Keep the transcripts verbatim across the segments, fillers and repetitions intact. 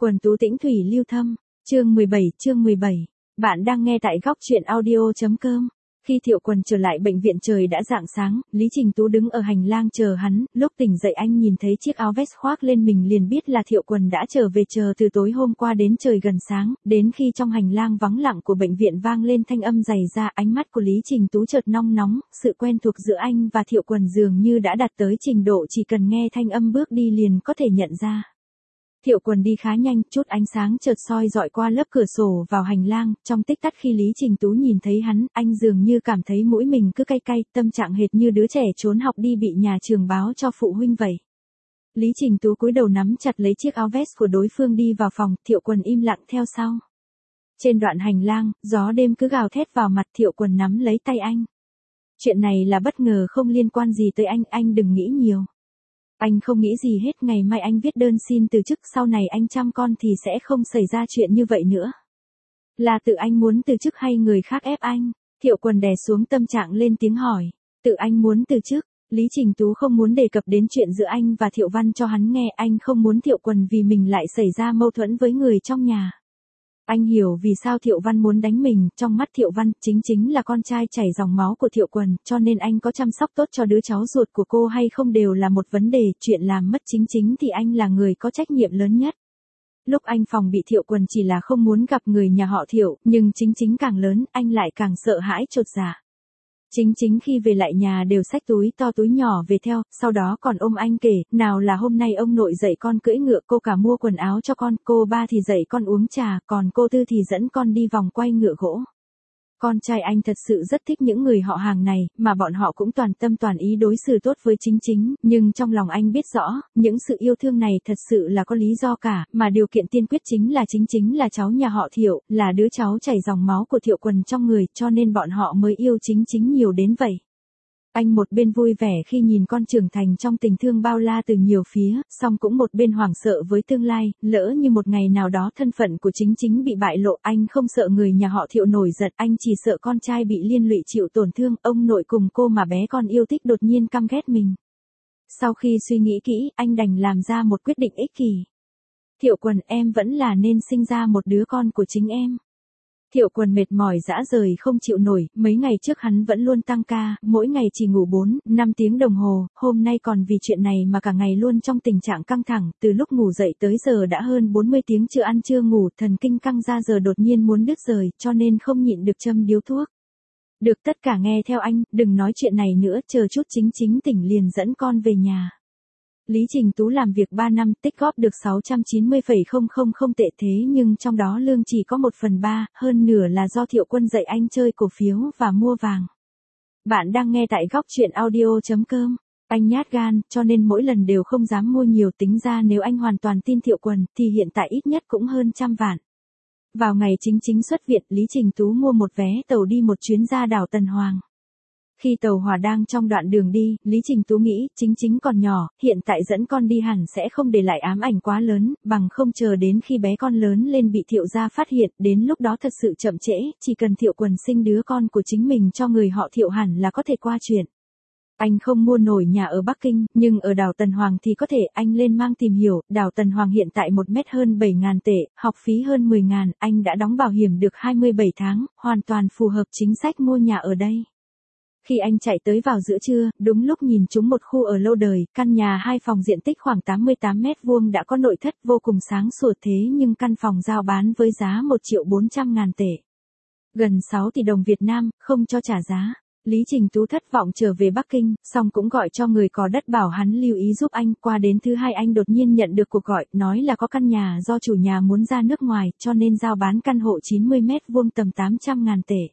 Quần tú tĩnh thủy lưu thâm, chương mười bảy, chương mười bảy. Bạn đang nghe tại góc truyện audio.com. Khi Thiệu Quần trở lại bệnh viện trời đã rạng sáng, Lý Trình Tú đứng ở hành lang chờ hắn, lúc tỉnh dậy anh nhìn thấy chiếc áo vest khoác lên mình liền biết là Thiệu Quần đã trở về chờ từ tối hôm qua đến trời gần sáng, đến khi trong hành lang vắng lặng của bệnh viện vang lên thanh âm dày ra, ánh mắt của Lý Trình Tú chợt nong nóng, sự quen thuộc giữa anh và Thiệu Quần dường như đã đạt tới trình độ chỉ cần nghe thanh âm bước đi liền có thể nhận ra. Thiệu Quần đi khá nhanh, chút ánh sáng chợt soi dọi qua lớp cửa sổ vào hành lang, trong tích tắc khi Lý Trình Tú nhìn thấy hắn, anh dường như cảm thấy mũi mình cứ cay cay, tâm trạng hệt như đứa trẻ trốn học đi bị nhà trường báo cho phụ huynh vậy. Lý Trình Tú cúi đầu nắm chặt lấy chiếc áo vest của đối phương đi vào phòng, Thiệu Quần im lặng theo sau. Trên đoạn hành lang, gió đêm cứ gào thét vào mặt, Thiệu Quần nắm lấy tay anh. Chuyện này là bất ngờ không liên quan gì tới anh, anh đừng nghĩ nhiều. Anh không nghĩ gì hết, ngày mai anh viết đơn xin từ chức, sau này anh chăm con thì sẽ không xảy ra chuyện như vậy nữa. Là tự anh muốn từ chức hay người khác ép anh? Thiệu Quần đè xuống tâm trạng lên tiếng hỏi. Tự anh muốn từ chức. Lý Trình Tú không muốn đề cập đến chuyện giữa anh và Thiệu Văn cho hắn nghe, anh không muốn Thiệu Quần vì mình lại xảy ra mâu thuẫn với người trong nhà. Anh hiểu vì sao Thiệu Văn muốn đánh mình, trong mắt Thiệu Văn, chính chính là con trai chảy dòng máu của Thiệu Quần, cho nên anh có chăm sóc tốt cho đứa cháu ruột của cô hay không đều là một vấn đề, chuyện làm mất chính chính thì anh là người có trách nhiệm lớn nhất. Lúc anh phòng bị Thiệu Quần chỉ là không muốn gặp người nhà họ Thiệu, nhưng chính chính càng lớn, anh lại càng sợ hãi chột dạ. Chính chính khi về lại nhà đều xách túi to túi nhỏ về theo, sau đó còn ôm anh kể, nào là hôm nay ông nội dạy con cưỡi ngựa, cô cả mua quần áo cho con, cô ba thì dạy con uống trà, còn cô tư thì dẫn con đi vòng quay ngựa gỗ. Con trai anh thật sự rất thích những người họ hàng này, mà bọn họ cũng toàn tâm toàn ý đối xử tốt với chính chính, nhưng trong lòng anh biết rõ, những sự yêu thương này thật sự là có lý do cả, mà điều kiện tiên quyết chính là chính chính là cháu nhà họ Thiệu, là đứa cháu chảy dòng máu của Thiệu Quần trong người, cho nên bọn họ mới yêu chính chính nhiều đến vậy. Anh một bên vui vẻ khi nhìn con trưởng thành trong tình thương bao la từ nhiều phía, song cũng một bên hoảng sợ với tương lai, lỡ như một ngày nào đó thân phận của chính chính bị bại lộ, anh không sợ người nhà họ Thiệu nổi giận, anh chỉ sợ con trai bị liên lụy chịu tổn thương, ông nội cùng cô mà bé con yêu thích đột nhiên căm ghét mình. Sau khi suy nghĩ kỹ, anh đành làm ra một quyết định ích kỷ. Thiệu Quần, em vẫn là nên sinh ra một đứa con của chính em. Thiệu Quần mệt mỏi rã rời không chịu nổi, mấy ngày trước hắn vẫn luôn tăng ca, mỗi ngày chỉ ngủ bốn, năm tiếng đồng hồ, hôm nay còn vì chuyện này mà cả ngày luôn trong tình trạng căng thẳng, từ lúc ngủ dậy tới giờ đã hơn bốn mươi tiếng chưa ăn chưa ngủ, thần kinh căng ra giờ đột nhiên muốn đứt rời, cho nên không nhịn được châm điếu thuốc. Được, tất cả nghe theo anh, đừng nói chuyện này nữa, chờ chút chính chính tỉnh liền dẫn con về nhà. Lý Trình Tú làm việc ba năm, tích góp được sáu trăm chín mươi phẩy không không không tệ, thế nhưng trong đó lương chỉ có một phần ba, hơn nửa là do Thiệu Quân dạy anh chơi cổ phiếu và mua vàng. Bạn đang nghe tại góc truyện audio.com. Anh nhát gan, cho nên mỗi lần đều không dám mua nhiều, tính ra nếu anh hoàn toàn tin Thiệu Quân, thì hiện tại ít nhất cũng hơn trăm vạn. Vào ngày chính chính xuất viện, Lý Trình Tú mua một vé tàu đi một chuyến ra đảo Tần Hoàng. Khi tàu hỏa đang trong đoạn đường đi, Lý Trình Tú nghĩ, chính chính còn nhỏ, hiện tại dẫn con đi hẳn sẽ không để lại ám ảnh quá lớn, bằng không chờ đến khi bé con lớn lên bị Thiệu gia phát hiện, đến lúc đó thật sự chậm trễ, chỉ cần Thiệu Quần sinh đứa con của chính mình cho người họ Thiệu hẳn là có thể qua chuyện. Anh không mua nổi nhà ở Bắc Kinh, nhưng ở đảo Tần Hoàng thì có thể, anh lên mang tìm hiểu, đảo Tần Hoàng hiện tại một mét hơn bảy ngàn tệ, học phí hơn mười ngàn, anh đã đóng bảo hiểm được hai mươi bảy tháng, hoàn toàn phù hợp chính sách mua nhà ở đây. Khi anh chạy tới vào giữa trưa, đúng lúc nhìn trúng một khu ở lâu đời, căn nhà hai phòng diện tích khoảng tám mươi tám mét vuông đã có nội thất vô cùng sáng sủa, thế nhưng căn phòng giao bán với giá một triệu bốn trăm ngàn tệ. Gần sáu tỷ đồng Việt Nam, không cho trả giá. Lý Trình Tú thất vọng trở về Bắc Kinh, song cũng gọi cho người có đất bảo hắn lưu ý giúp anh, qua đến thứ hai anh đột nhiên nhận được cuộc gọi, nói là có căn nhà do chủ nhà muốn ra nước ngoài, cho nên giao bán căn hộ chín mươi mét vuông tầm tám trăm ngàn tệ.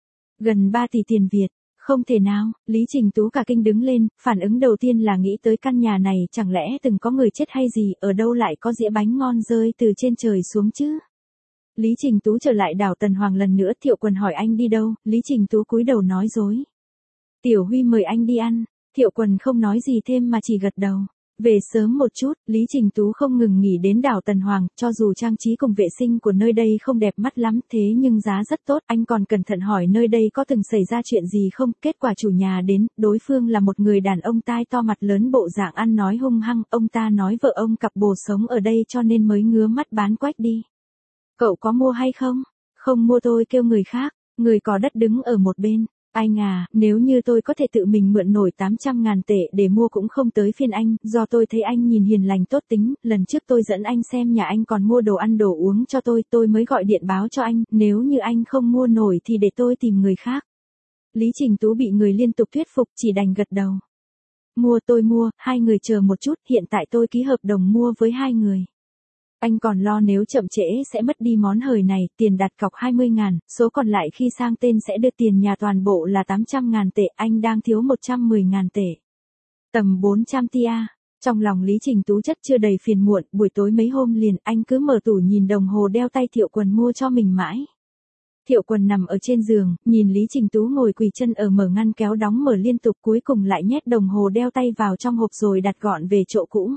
Gần ba tỷ tiền Việt. Không thể nào, Lý Trình Tú cả kinh đứng lên, phản ứng đầu tiên là nghĩ tới căn nhà này chẳng lẽ từng có người chết hay gì, ở đâu lại có dĩa bánh ngon rơi từ trên trời xuống chứ. Lý Trình Tú trở lại đảo Tần Hoàng lần nữa, Thiệu Quần hỏi anh đi đâu, Lý Trình Tú cúi đầu nói dối. Tiểu Huy mời anh đi ăn, Thiệu Quần không nói gì thêm mà chỉ gật đầu. Về sớm một chút, Lý Trình Tú không ngừng nghỉ đến đảo Tần Hoàng, cho dù trang trí cùng vệ sinh của nơi đây không đẹp mắt lắm thế nhưng giá rất tốt, anh còn cẩn thận hỏi nơi đây có từng xảy ra chuyện gì không, kết quả chủ nhà đến, đối phương là một người đàn ông tai to mặt lớn bộ dạng ăn nói hung hăng, ông ta nói vợ ông cặp bồ sống ở đây cho nên mới ngứa mắt bán quách đi. Cậu có mua hay không? Không mua tôi kêu người khác, người có đất đứng ở một bên. Anh à, nếu như tôi có thể tự mình mượn nổi tám trăm ngàn tệ để mua cũng không tới phiên anh, do tôi thấy anh nhìn hiền lành tốt tính, lần trước tôi dẫn anh xem nhà anh còn mua đồ ăn đồ uống cho tôi, tôi mới gọi điện báo cho anh, nếu như anh không mua nổi thì để tôi tìm người khác. Lý Trình Tú bị người liên tục thuyết phục chỉ đành gật đầu. Mua tôi mua, hai người chờ một chút, hiện tại tôi ký hợp đồng mua với hai người. Anh còn lo nếu chậm trễ sẽ mất đi món hời này, tiền đặt cọc hai mươi ngàn, số còn lại khi sang tên sẽ đưa tiền nhà toàn bộ là tám trăm ngàn tệ, anh đang thiếu một trăm mười ngàn tệ. Tầm bốn trăm tia. Trong lòng Lý Trình Tú chất chưa đầy phiền muộn, buổi tối mấy hôm liền anh cứ mở tủ nhìn đồng hồ đeo tay Thiệu Quần mua cho mình mãi. Thiệu Quần nằm ở trên giường, nhìn Lý Trình Tú ngồi quỳ chân ở mở ngăn kéo đóng mở liên tục cuối cùng lại nhét đồng hồ đeo tay vào trong hộp rồi đặt gọn về chỗ cũ.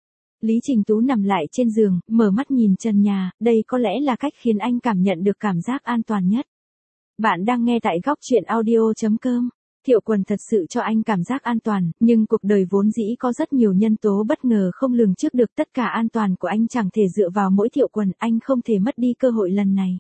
Lý Trình Tú nằm lại trên giường, mở mắt nhìn trần nhà, đây có lẽ là cách khiến anh cảm nhận được cảm giác an toàn nhất. Bạn đang nghe tại góc truyện audio chấm com. Thiệu Quần thật sự cho anh cảm giác an toàn, nhưng cuộc đời vốn dĩ có rất nhiều nhân tố bất ngờ không lường trước được, tất cả an toàn của anh chẳng thể dựa vào mỗi Thiệu Quần, anh không thể mất đi cơ hội lần này.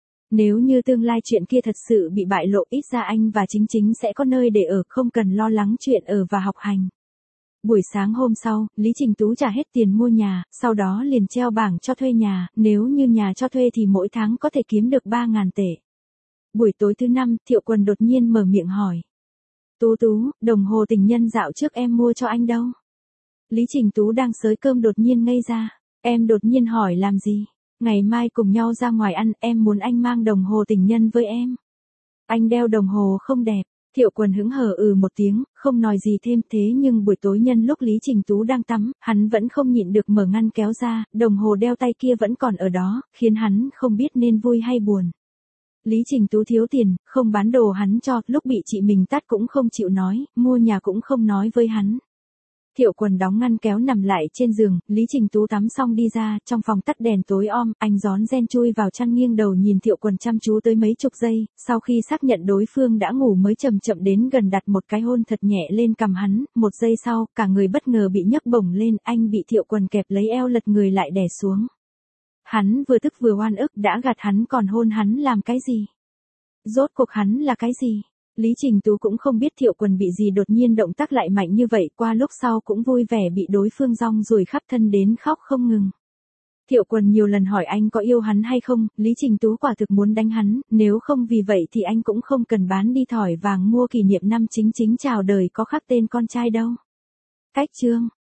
Nếu như tương lai chuyện kia thật sự bị bại lộ, ít ra anh và Chính Chính sẽ có nơi để ở, không cần lo lắng chuyện ở và học hành. Buổi sáng hôm sau, Lý Trình Tú trả hết tiền mua nhà, sau đó liền treo bảng cho thuê nhà, nếu như nhà cho thuê thì mỗi tháng có thể kiếm được ba ngàn tệ. Buổi tối thứ năm, Thiệu Quần đột nhiên mở miệng hỏi. Tú Tú, đồng hồ tình nhân dạo trước em mua cho anh đâu? Lý Trình Tú đang xới cơm đột nhiên ngây ra. Em đột nhiên hỏi làm gì? Ngày mai cùng nhau ra ngoài ăn, em muốn anh mang đồng hồ tình nhân với em. Anh đeo đồng hồ không đẹp. Thiệu Quần hững hờ ừ một tiếng, không nói gì thêm, thế nhưng buổi tối nhân lúc Lý Trình Tú đang tắm, hắn vẫn không nhịn được mở ngăn kéo ra, đồng hồ đeo tay kia vẫn còn ở đó, khiến hắn không biết nên vui hay buồn. Lý Trình Tú thiếu tiền, không bán đồ hắn cho, lúc bị chị mình tát cũng không chịu nói, mua nhà cũng không nói với hắn. Thiệu Quần đóng ngăn kéo nằm lại trên giường, Lý Trình Tú tắm xong đi ra, trong phòng tắt đèn tối om, anh rón ren chui vào chăn nghiêng đầu nhìn Thiệu Quần chăm chú tới mấy chục giây, sau khi xác nhận đối phương đã ngủ mới chậm chậm đến gần đặt một cái hôn thật nhẹ lên cằm hắn, một giây sau, cả người bất ngờ bị nhấc bổng lên, anh bị Thiệu Quần kẹp lấy eo lật người lại đè xuống. Hắn vừa tức vừa oan ức, đã gạt hắn còn hôn hắn làm cái gì? Rốt cuộc hắn là cái gì? Lý Trình Tú cũng không biết Thiệu Quần bị gì đột nhiên động tác lại mạnh như vậy, qua lúc sau cũng vui vẻ bị đối phương rong ruổi khắp thân đến khóc không ngừng. Thiệu Quần nhiều lần hỏi anh có yêu hắn hay không, Lý Trình Tú quả thực muốn đánh hắn, nếu không vì vậy thì anh cũng không cần bán đi thỏi vàng mua kỷ niệm năm Chính Chính chào đời có khắc tên con trai đâu. Cách chương